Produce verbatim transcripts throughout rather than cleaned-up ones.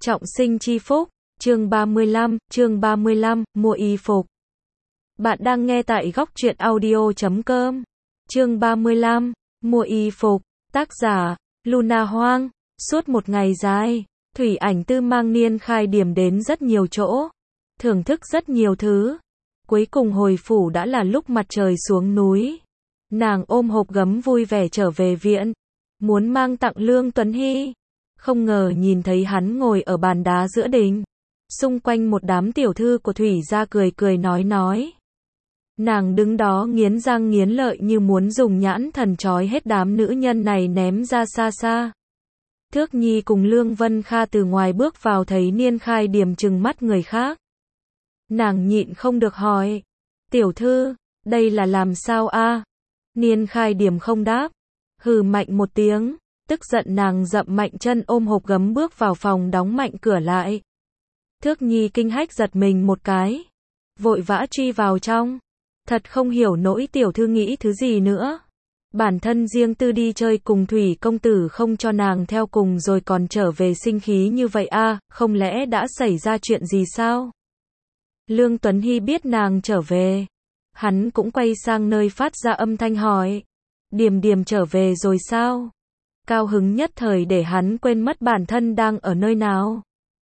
Trọng sinh chi phúc, chương ba mươi lăm, chương ba mươi lăm, mua y phục. Bạn đang nghe tại góc truyện audio chấm com. Chương ba mươi lăm, mua y phục, tác giả, Luna Hoang. Suốt một ngày dài, Thủy Ảnh Tư mang Niên Khai Điểm đến rất nhiều chỗ, thưởng thức rất nhiều thứ. Cuối cùng hồi phủ đã là lúc mặt trời xuống núi. Nàng ôm hộp gấm vui vẻ trở về viện, muốn mang tặng Lương Tuấn Hy. Không ngờ nhìn thấy hắn ngồi ở bàn đá giữa đình, xung quanh một đám tiểu thư của Thủy gia cười cười nói nói. Nàng đứng đó nghiến răng nghiến lợi như muốn dùng nhãn thần trói hết đám nữ nhân này ném ra xa xa. Thước Nhi cùng Lương Vân Kha từ ngoài bước vào thấy Niên Khai Điểm trừng mắt người khác. Nàng nhịn không được hỏi, tiểu thư, đây là làm sao a? Niên Khai Điểm không đáp, hừ mạnh một tiếng. Tức giận nàng dậm mạnh chân ôm hộp gấm bước vào phòng đóng mạnh cửa lại. Thước Nhi kinh hách giật mình một cái, vội vã truy vào trong. Thật không hiểu nỗi tiểu thư nghĩ thứ gì nữa. Bản thân riêng tư đi chơi cùng Thủy công tử không cho nàng theo cùng rồi còn trở về sinh khí như vậy a, à, không lẽ đã xảy ra chuyện gì sao? Lương Tuấn Hy biết nàng trở về, hắn cũng quay sang nơi phát ra âm thanh hỏi, Điềm Điềm trở về rồi sao? Cao hứng nhất thời để hắn quên mất bản thân đang ở nơi nào.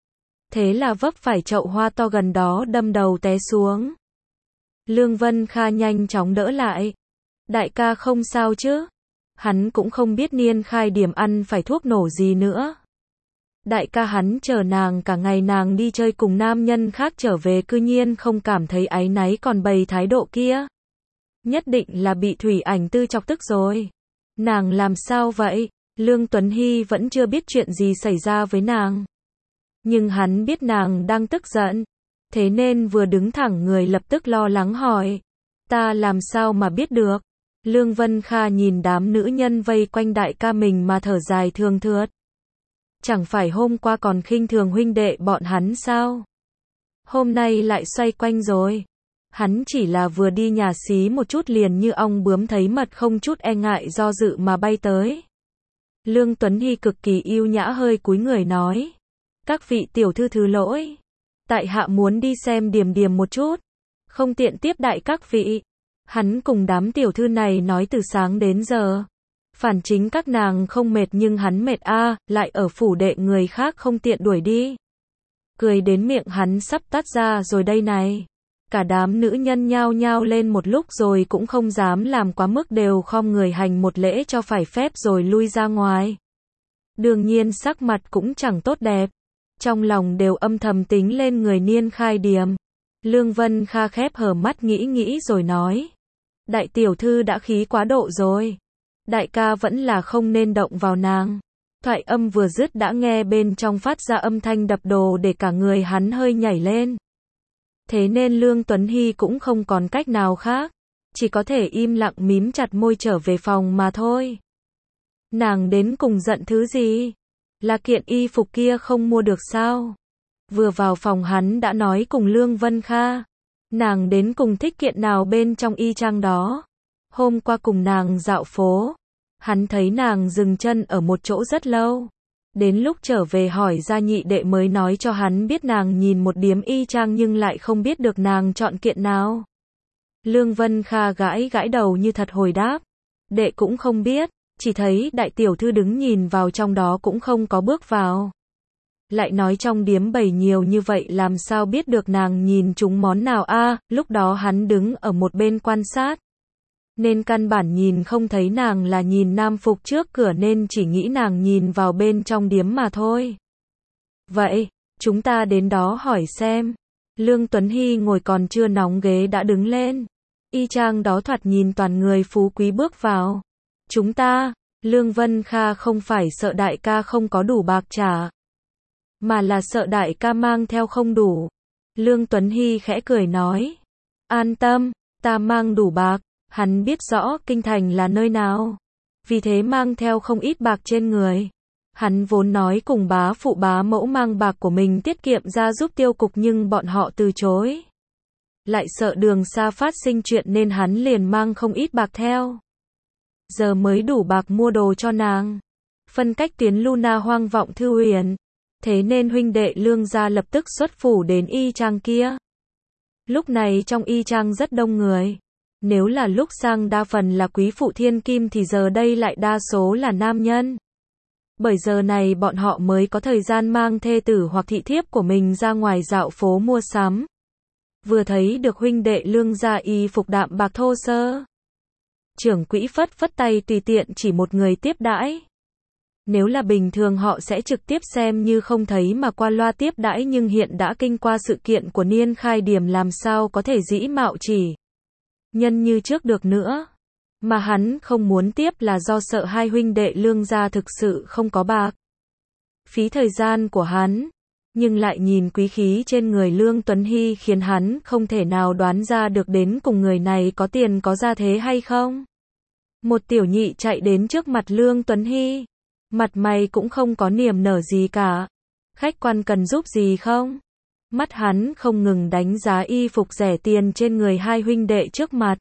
Thế là vấp phải chậu hoa to gần đó đâm đầu té xuống. Lương Vân Kha nhanh chóng đỡ lại. Đại ca không sao chứ? Hắn cũng không biết Niên Khai Điểm ăn phải thuốc nổ gì nữa. Đại ca hắn chờ nàng cả ngày, nàng đi chơi cùng nam nhân khác trở về cư nhiên không cảm thấy áy náy còn bày thái độ kia. Nhất định là bị Thủy Ảnh Tư chọc tức rồi. Nàng làm sao vậy? Lương Tuấn Hy vẫn chưa biết chuyện gì xảy ra với nàng. Nhưng hắn biết nàng đang tức giận. Thế nên vừa đứng thẳng người lập tức lo lắng hỏi. Ta làm sao mà biết được? Lương Vân Kha nhìn đám nữ nhân vây quanh đại ca mình mà thở dài thương thượt. Chẳng phải hôm qua còn khinh thường huynh đệ bọn hắn sao? Hôm nay lại xoay quanh rồi. Hắn chỉ là vừa đi nhà xí một chút liền như ong bướm thấy mật, không chút e ngại do dự mà bay tới. Lương Tuấn Hy cực kỳ yêu nhã hơi cúi người nói. Các vị tiểu thư thứ lỗi. Tại hạ muốn đi xem Điềm Điềm một chút. Không tiện tiếp đại các vị. Hắn cùng đám tiểu thư này nói từ sáng đến giờ. Phản chính các nàng không mệt nhưng hắn mệt a, à, lại ở phủ đệ người khác không tiện đuổi đi. Cười đến miệng hắn sắp tắt ra rồi đây này. Cả đám nữ nhân nhao nhao lên một lúc rồi cũng không dám làm quá mức, đều khom người hành một lễ cho phải phép rồi lui ra ngoài. Đương nhiên sắc mặt cũng chẳng tốt đẹp. Trong lòng đều âm thầm tính lên người Niên Khai Điểm. Lương Vân Kha khép hờ mắt nghĩ nghĩ rồi nói. Đại tiểu thư đã khí quá độ rồi. Đại ca vẫn là không nên động vào nàng. Thoại âm vừa dứt đã nghe bên trong phát ra âm thanh đập đồ để cả người hắn hơi nhảy lên. Thế nên Lương Tuấn Hy cũng không còn cách nào khác. Chỉ có thể im lặng mím chặt môi trở về phòng mà thôi. Nàng đến cùng giận thứ gì? Là kiện y phục kia không mua được sao? Vừa vào phòng hắn đã nói cùng Lương Vân Kha. Nàng đến cùng thích kiện nào bên trong y trang đó? Hôm qua cùng nàng dạo phố, hắn thấy nàng dừng chân ở một chỗ rất lâu. Đến lúc trở về hỏi ra nhị đệ mới nói cho hắn biết nàng nhìn một điếm y trang nhưng lại không biết được nàng chọn kiện nào. Lương Vân Kha gãi gãi đầu như thật hồi đáp. Đệ cũng không biết, chỉ thấy đại tiểu thư đứng nhìn vào trong đó cũng không có bước vào. Lại nói trong điếm bày nhiều như vậy làm sao biết được nàng nhìn chúng món nào a, à, lúc đó hắn đứng ở một bên quan sát. Nên căn bản nhìn không thấy nàng là nhìn nam phục trước cửa nên chỉ nghĩ nàng nhìn vào bên trong điếm mà thôi. Vậy, chúng ta đến đó hỏi xem. Lương Tuấn Hy ngồi còn chưa nóng ghế đã đứng lên. Y trang đó thoạt nhìn toàn người phú quý bước vào. Chúng ta, Lương Vân Kha không phải sợ đại ca không có đủ bạc trả, mà là sợ đại ca mang theo không đủ. Lương Tuấn Hy khẽ cười nói. An tâm, ta mang đủ bạc. Hắn biết rõ kinh thành là nơi nào. Vì thế mang theo không ít bạc trên người. Hắn vốn nói cùng bá phụ bá mẫu mang bạc của mình tiết kiệm ra giúp tiêu cục nhưng bọn họ từ chối. Lại sợ đường xa phát sinh chuyện nên hắn liền mang không ít bạc theo. Giờ mới đủ bạc mua đồ cho nàng. Phân cách tiến Luna Hoang vọng Thư Huyền. Thế nên huynh đệ Lương gia lập tức xuất phủ đến y trang kia. Lúc này trong y trang rất đông người. Nếu là lúc sang đa phần là quý phụ thiên kim thì giờ đây lại đa số là nam nhân. Bởi giờ này bọn họ mới có thời gian mang thê tử hoặc thị thiếp của mình ra ngoài dạo phố mua sắm. Vừa thấy được huynh đệ Lương gia y phục đạm bạc thô sơ. Trưởng quỹ phất phất tay tùy tiện chỉ một người tiếp đãi. Nếu là bình thường họ sẽ trực tiếp xem như không thấy mà qua loa tiếp đãi, nhưng hiện đã kinh qua sự kiện của Niên Khai Điểm làm sao có thể dĩ mạo chỉ nhân như trước được nữa. Mà hắn không muốn tiếp là do sợ hai huynh đệ Lương gia thực sự không có bạc. Phí thời gian của hắn. Nhưng lại nhìn quý khí trên người Lương Tuấn Hy khiến hắn không thể nào đoán ra được đến cùng người này có tiền có gia thế hay không. Một tiểu nhị chạy đến trước mặt Lương Tuấn Hy. Mặt mày cũng không có niềm nở gì cả. Khách quan cần giúp gì không? Mắt hắn không ngừng đánh giá y phục rẻ tiền trên người hai huynh đệ trước mặt.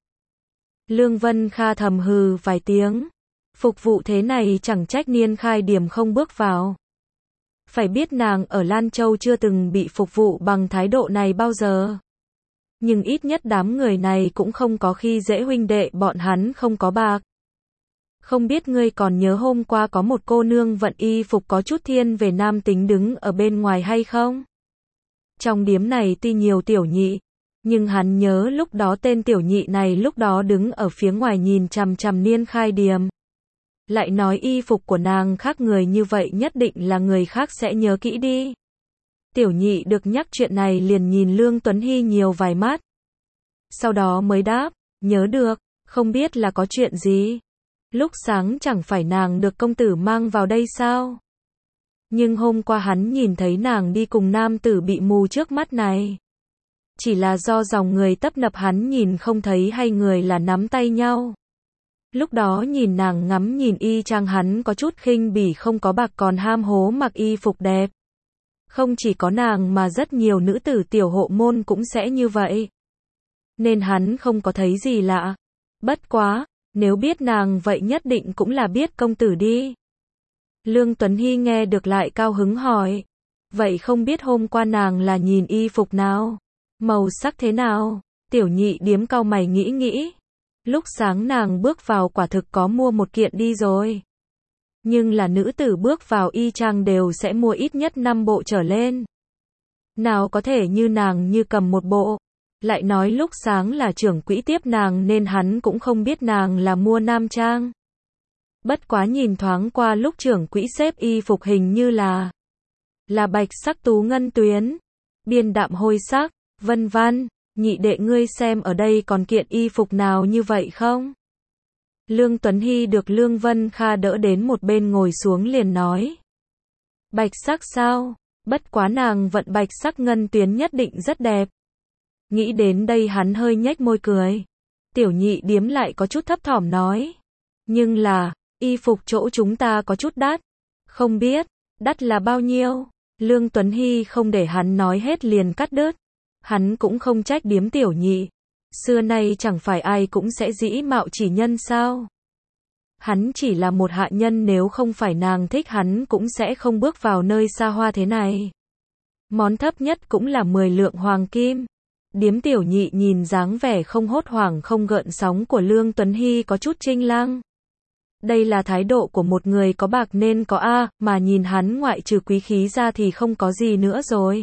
Lương Vân Kha thầm hừ vài tiếng. Phục vụ thế này chẳng trách Niên Khai Điểm không bước vào. Phải biết nàng ở Lan Châu chưa từng bị phục vụ bằng thái độ này bao giờ. Nhưng ít nhất đám người này cũng không có khi dễ huynh đệ bọn hắn không có bạc. Không biết ngươi còn nhớ hôm qua có một cô nương vận y phục có chút thiên về nam tính đứng ở bên ngoài hay không? Trong điếm này tuy nhiều tiểu nhị, nhưng hắn nhớ lúc đó tên tiểu nhị này lúc đó đứng ở phía ngoài nhìn chằm chằm Niên Khai Điểm. Lại nói y phục của nàng khác người như vậy nhất định là người khác sẽ nhớ kỹ đi. Tiểu nhị được nhắc chuyện này liền nhìn Lương Tuấn Hy nhiều vài mắt. Sau đó mới đáp, nhớ được, không biết là có chuyện gì. Lúc sáng chẳng phải nàng được công tử mang vào đây sao? Nhưng hôm qua hắn nhìn thấy nàng đi cùng nam tử bị mù trước mắt này. Chỉ là do dòng người tấp nập hắn nhìn không thấy hay người là nắm tay nhau. Lúc đó nhìn nàng ngắm nhìn y trang hắn có chút khinh bỉ không có bạc còn ham hố mặc y phục đẹp. Không chỉ có nàng mà rất nhiều nữ tử tiểu hộ môn cũng sẽ như vậy. Nên hắn không có thấy gì lạ. Bất quá, nếu biết nàng vậy nhất định cũng là biết công tử đi. Lương Tuấn Hy nghe được lại cao hứng hỏi. Vậy không biết hôm qua nàng là nhìn y phục nào? Màu sắc thế nào? Tiểu nhị điếm cau mày nghĩ nghĩ. Lúc sáng nàng bước vào quả thực có mua một kiện đi rồi. Nhưng là nữ tử bước vào y trang đều sẽ mua ít nhất năm bộ trở lên. Nào có thể như nàng như cầm một bộ. Lại nói lúc sáng là trưởng quỹ tiếp nàng nên hắn cũng không biết nàng là mua nam trang. Bất quá nhìn thoáng qua lúc trưởng quỹ xếp y phục hình như là là bạch sắc tú ngân tuyến, biên đạm hôi sắc, vân vân. Nhị đệ ngươi xem ở đây còn kiện y phục nào như vậy không? Lương Tuấn Hy được Lương Vân Kha đỡ đến một bên ngồi xuống liền nói. Bạch sắc sao? Bất quá nàng vận bạch sắc ngân tuyến nhất định rất đẹp. Nghĩ đến đây hắn hơi nhếch môi cười. Tiểu nhị điếm lại có chút thấp thỏm nói. Nhưng là, y phục chỗ chúng ta có chút đắt. Không biết, đắt là bao nhiêu? Lương Tuấn Hy không để hắn nói hết liền cắt đứt. Hắn cũng không trách điếm tiểu nhị. Xưa nay chẳng phải ai cũng sẽ dĩ mạo chỉ nhân sao. Hắn chỉ là một hạ nhân, nếu không phải nàng thích hắn cũng sẽ không bước vào nơi xa hoa thế này. Món thấp nhất cũng là mười lượng hoàng kim. Điếm tiểu nhị nhìn dáng vẻ không hốt hoảng không gợn sóng của Lương Tuấn Hy có chút chênh lăng. Đây là thái độ của một người có bạc nên có a, mà nhìn hắn ngoại trừ quý khí ra thì không có gì nữa rồi.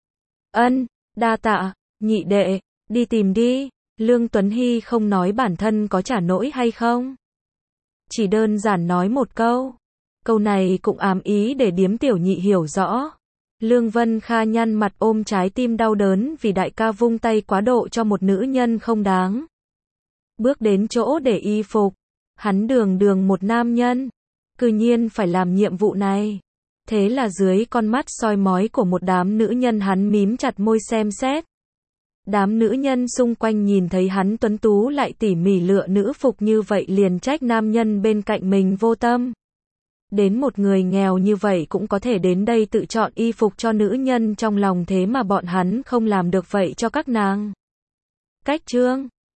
Ân, đa tạ, nhị đệ, đi tìm đi. Lương Tuấn Hy không nói bản thân có trả nỗi hay không. Chỉ đơn giản nói một câu. Câu này cũng ám ý để điếm tiểu nhị hiểu rõ. Lương Vân Kha nhăn mặt ôm trái tim đau đớn vì đại ca vung tay quá độ cho một nữ nhân không đáng. Bước đến chỗ để y phục. Hắn đường đường một nam nhân. Cư nhiên phải làm nhiệm vụ này. Thế là dưới con mắt soi mói của một đám nữ nhân hắn mím chặt môi xem xét. Đám nữ nhân xung quanh nhìn thấy hắn tuấn tú lại tỉ mỉ lựa nữ phục như vậy liền trách nam nhân bên cạnh mình vô tâm. Đến một người nghèo như vậy cũng có thể đến đây tự chọn y phục cho nữ nhân trong lòng, thế mà bọn hắn không làm được vậy cho các nàng. Cách chương